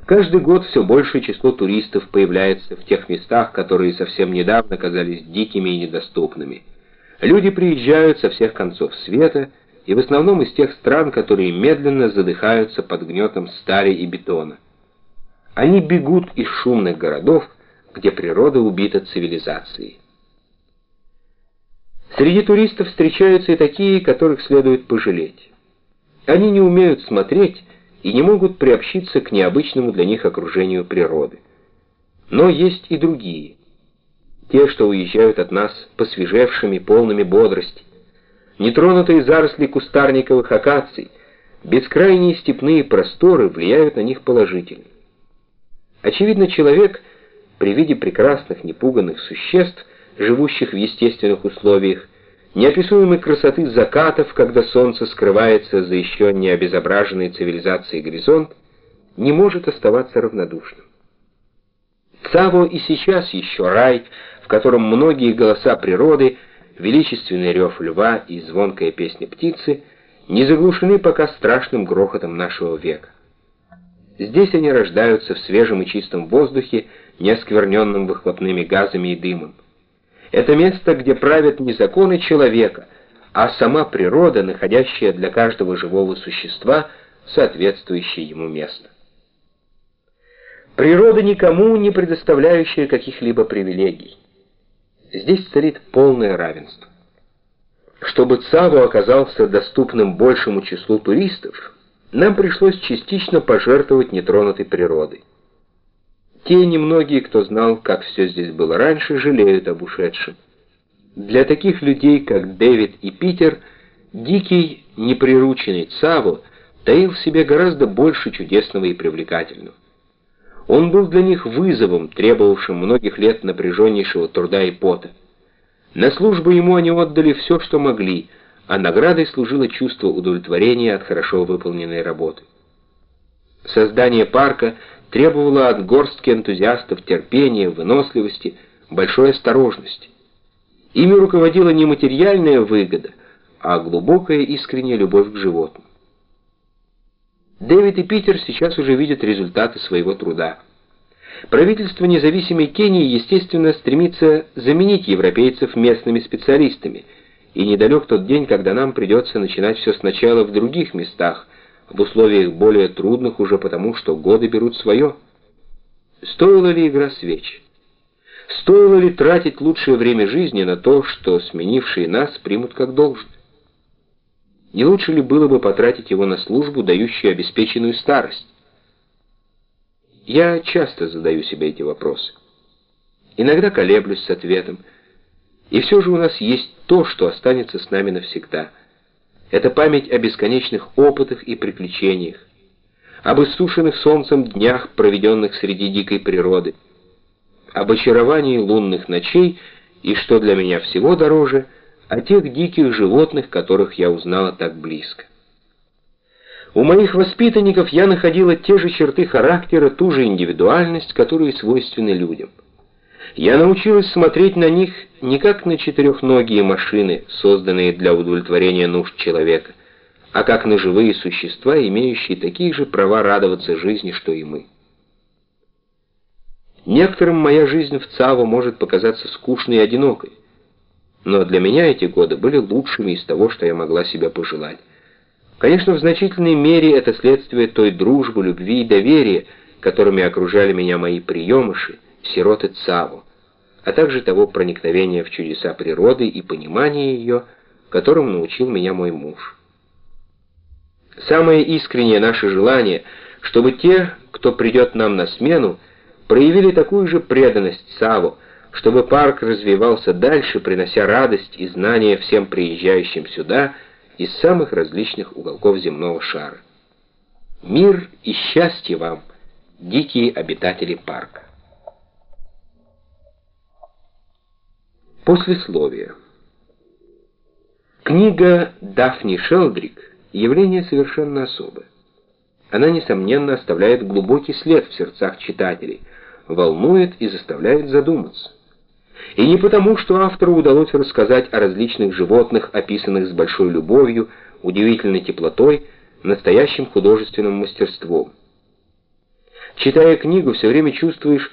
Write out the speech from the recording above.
Каждый год все большее число туристов появляется в тех местах, которые совсем недавно казались дикими и недоступными. Люди приезжают со всех концов света, и в основном из тех стран, которые медленно задыхаются под гнетом стали и бетона. Они бегут из шумных городов, где природа убита цивилизацией. Среди туристов встречаются и такие, которых следует пожалеть. Они не умеют смотреть и не могут приобщиться к необычному для них окружению природы. Но есть и другие. Те, что уезжают от нас посвежевшими, полными бодрости. Нетронутые заросли кустарниковых акаций, бескрайние степные просторы влияют на них положительно. Очевидно, человек при виде прекрасных, непуганных существ, живущих в естественных условиях, неописуемой красоты закатов, когда солнце скрывается за еще не обезображенной цивилизацией горизонт, не может оставаться равнодушным. Цаво и сейчас еще рай, в котором многие голоса природы, величественный рев льва и звонкая песня птицы не заглушены пока страшным грохотом нашего века. Здесь они рождаются в свежем и чистом воздухе, не оскверненном выхлопными газами и дымом. Это место, где правят не законы человека, а сама природа, находящая для каждого живого существа соответствующее ему место. Природа, никому не предоставляющая каких-либо привилегий. Здесь царит полное равенство. Чтобы Цаво оказался доступным большему числу туристов, нам пришлось частично пожертвовать нетронутой природой. Те немногие, кто знал, как все здесь было раньше, жалеют об ушедшем. Для таких людей, как Дэвид и Питер, дикий, неприрученный Цаво таил в себе гораздо больше чудесного и привлекательного. Он был для них вызовом, требовавшим многих лет напряженнейшего труда и пота. На службу ему они отдали все, что могли, а наградой служило чувство удовлетворения от хорошо выполненной работы. Создание парка требовало от горстки энтузиастов терпения, выносливости, большой осторожности. Ими руководила не материальная выгода, а глубокая искренняя любовь к животным. Дэвид и Питер сейчас уже видят результаты своего труда. Правительство независимой Кении, естественно, стремится заменить европейцев местными специалистами, и недалек тот день, когда нам придется начинать все сначала в других местах, в условиях более трудных уже потому, что годы берут свое. Стоила ли игра свеч? Стоило ли тратить лучшее время жизни на то, что сменившие нас примут как должное? Не лучше ли было бы потратить его на службу, дающую обеспеченную старость? Я часто задаю себе эти вопросы. Иногда колеблюсь с ответом. И все же у нас есть то, что останется с нами навсегда. Это память о бесконечных опытах и приключениях, об иссушенных солнцем днях, проведенных среди дикой природы, об очаровании лунных ночей и, что для меня всего дороже, о тех диких животных, которых я узнала так близко. У моих воспитанников я находила те же черты характера, ту же индивидуальность, которые свойственны людям. Я научилась смотреть на них не как на четырехногие машины, созданные для удовлетворения нужд человека, а как на живые существа, имеющие такие же права радоваться жизни, что и мы. Некоторым моя жизнь в Цаво может показаться скучной и одинокой, но для меня эти годы были лучшими из того, что я могла себе пожелать. Конечно, в значительной мере это следствие той дружбы, любви и доверия, которыми окружали меня мои приемыши, сироты Цаво, а также того проникновения в чудеса природы и понимания ее, которому научил меня мой муж. Самое искреннее наше желание, чтобы те, кто придет нам на смену, проявили такую же преданность Цаво, чтобы парк развивался дальше, принося радость и знания всем приезжающим сюда из самых различных уголков земного шара. Мир и счастье вам, дикие обитатели парка. Послесловие. Книга Дафни Шелдрик — явление совершенно особое. Она, несомненно, оставляет глубокий след в сердцах читателей, волнует и заставляет задуматься. И не потому, что автору удалось рассказать о различных животных, описанных с большой любовью, удивительной теплотой, настоящим художественным мастерством. Читая книгу, все время чувствуешь,